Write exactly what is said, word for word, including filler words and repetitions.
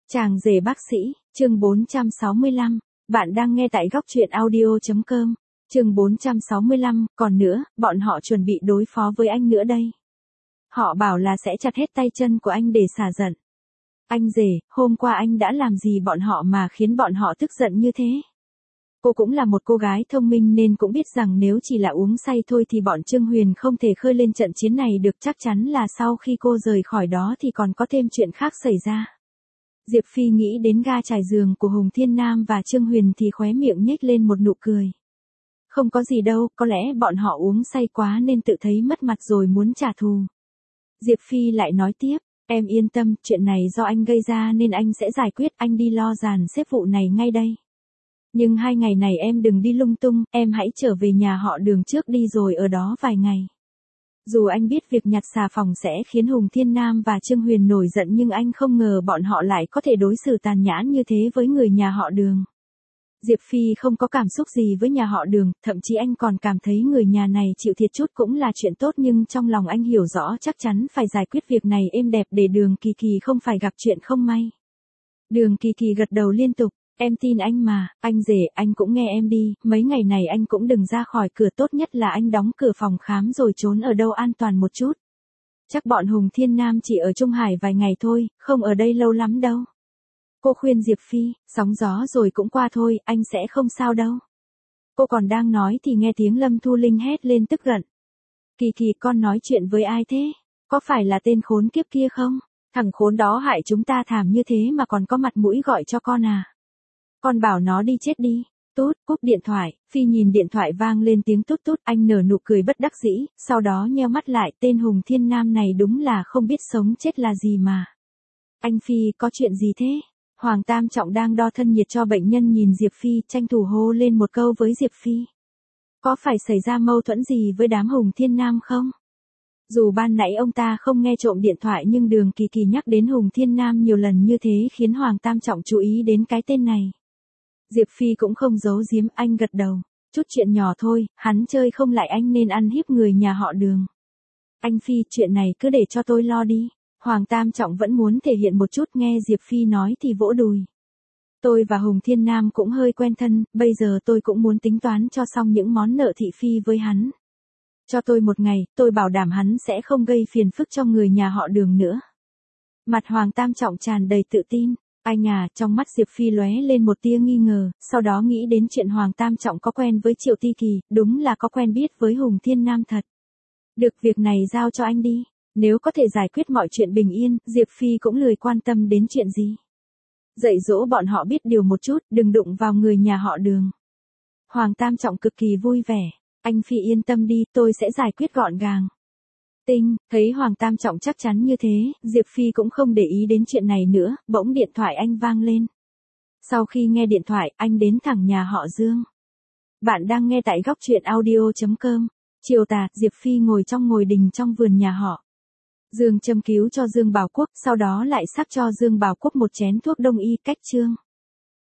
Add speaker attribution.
Speaker 1: Chàng rể bác sĩ, chương bốn trăm sáu mươi lăm. Bạn đang nghe tại góc truyện audio chấm com. Chương bốn trăm sáu mươi lăm, còn nữa, bọn họ chuẩn bị đối phó với anh nữa đây. Họ bảo là sẽ chặt hết tay chân của anh để xả giận. Anh rể, hôm qua anh đã làm gì bọn họ mà khiến bọn họ tức giận như thế? Cô cũng là một cô gái thông minh nên cũng biết rằng nếu chỉ là uống say thôi thì bọn Trương Huyền không thể khơi lên trận chiến này được, chắc chắn là sau khi cô rời khỏi đó thì còn có thêm chuyện khác xảy ra. Diệp Phi nghĩ đến ga trải giường của Hùng Thiên Nam và Trương Huyền thì khóe miệng nhếch lên một nụ cười. Không có gì đâu, có lẽ bọn họ uống say quá nên tự thấy mất mặt rồi muốn trả thù. Diệp Phi lại nói tiếp, em yên tâm, chuyện này do anh gây ra nên anh sẽ giải quyết, anh đi lo dàn xếp vụ này ngay đây. Nhưng hai ngày này em đừng đi lung tung, em hãy trở về nhà họ Đường trước đi rồi ở đó vài ngày. Dù anh biết việc nhặt xà phòng sẽ khiến Hùng Thiên Nam và Trương Huyền nổi giận nhưng anh không ngờ bọn họ lại có thể đối xử tàn nhẫn như thế với người nhà họ Đường. Diệp Phi không có cảm xúc gì với nhà họ Đường, thậm chí anh còn cảm thấy người nhà này chịu thiệt chút cũng là chuyện tốt, nhưng trong lòng anh hiểu rõ chắc chắn phải giải quyết việc này êm đẹp để Đường Kỳ Kỳ không phải gặp chuyện không may. Đường Kỳ Kỳ gật đầu liên tục. Em tin anh mà, anh rể, anh cũng nghe em đi, mấy ngày này anh cũng đừng ra khỏi cửa, tốt nhất là anh đóng cửa phòng khám rồi trốn ở đâu an toàn một chút. Chắc bọn Hùng Thiên Nam chỉ ở Trung Hải vài ngày thôi, không ở đây lâu lắm đâu. Cô khuyên Diệp Phi, sóng gió rồi cũng qua thôi, anh sẽ không sao đâu. Cô còn đang nói thì nghe tiếng Lâm Thu Linh hét lên tức giận. Kỳ Kỳ, con nói chuyện với ai thế? Có phải là tên khốn kiếp kia không? Thằng khốn đó hại chúng ta thảm như thế mà còn có mặt mũi gọi cho con à? Con bảo nó đi chết đi. Tút, cúp điện thoại. Phi nhìn điện thoại vang lên tiếng tút tút, anh nở nụ cười bất đắc dĩ, sau đó nheo mắt lại, tên Hùng Thiên Nam này đúng là không biết sống chết là gì mà. Anh Phi, có chuyện gì thế? Hoàng Tam Trọng đang đo thân nhiệt cho bệnh nhân nhìn Diệp Phi, tranh thủ hô lên một câu với Diệp Phi. Có phải xảy ra mâu thuẫn gì với đám Hùng Thiên Nam không? Dù ban nãy ông ta không nghe trộm điện thoại nhưng Đường Kỳ Kỳ nhắc đến Hùng Thiên Nam nhiều lần như thế khiến Hoàng Tam Trọng chú ý đến cái tên này. Diệp Phi cũng không giấu giếm, anh gật đầu. Chút chuyện nhỏ thôi, hắn chơi không lại anh nên ăn hiếp người nhà họ Đường. Anh Phi, chuyện này cứ để cho tôi lo đi. Hoàng Tam Trọng vẫn muốn thể hiện một chút, nghe Diệp Phi nói thì vỗ đùi. Tôi và Hùng Thiên Nam cũng hơi quen thân, bây giờ tôi cũng muốn tính toán cho xong những món nợ thị phi với hắn. Cho tôi một ngày, tôi bảo đảm hắn sẽ không gây phiền phức cho người nhà họ Đường nữa. Mặt Hoàng Tam Trọng tràn đầy tự tin. Anh à, trong mắt Diệp Phi lóe lên một tia nghi ngờ, sau đó nghĩ đến chuyện Hoàng Tam Trọng có quen với Triệu Ti Kỳ, đúng là có quen biết với Hùng Thiên Nam thật. Được, việc này giao cho anh đi, nếu có thể giải quyết mọi chuyện bình yên, Diệp Phi cũng lười quan tâm đến chuyện gì. Dạy dỗ bọn họ biết điều một chút, đừng đụng vào người nhà họ Đường. Hoàng Tam Trọng cực kỳ vui vẻ, anh Phi yên tâm đi, tôi sẽ giải quyết gọn gàng. Tinh, thấy Hoàng Tam Trọng chắc chắn như thế, Diệp Phi cũng không để ý đến chuyện này nữa, bỗng điện thoại anh vang lên. Sau khi nghe điện thoại, anh đến thẳng nhà họ Dương. Bạn đang nghe tại góc truyện audio chấm com. Chiều tà, Diệp Phi ngồi trong ngồi đình trong vườn nhà họ. Dương châm cứu cho Dương Bảo Quốc, sau đó lại sắc cho Dương Bảo Quốc một chén thuốc đông y cách chương.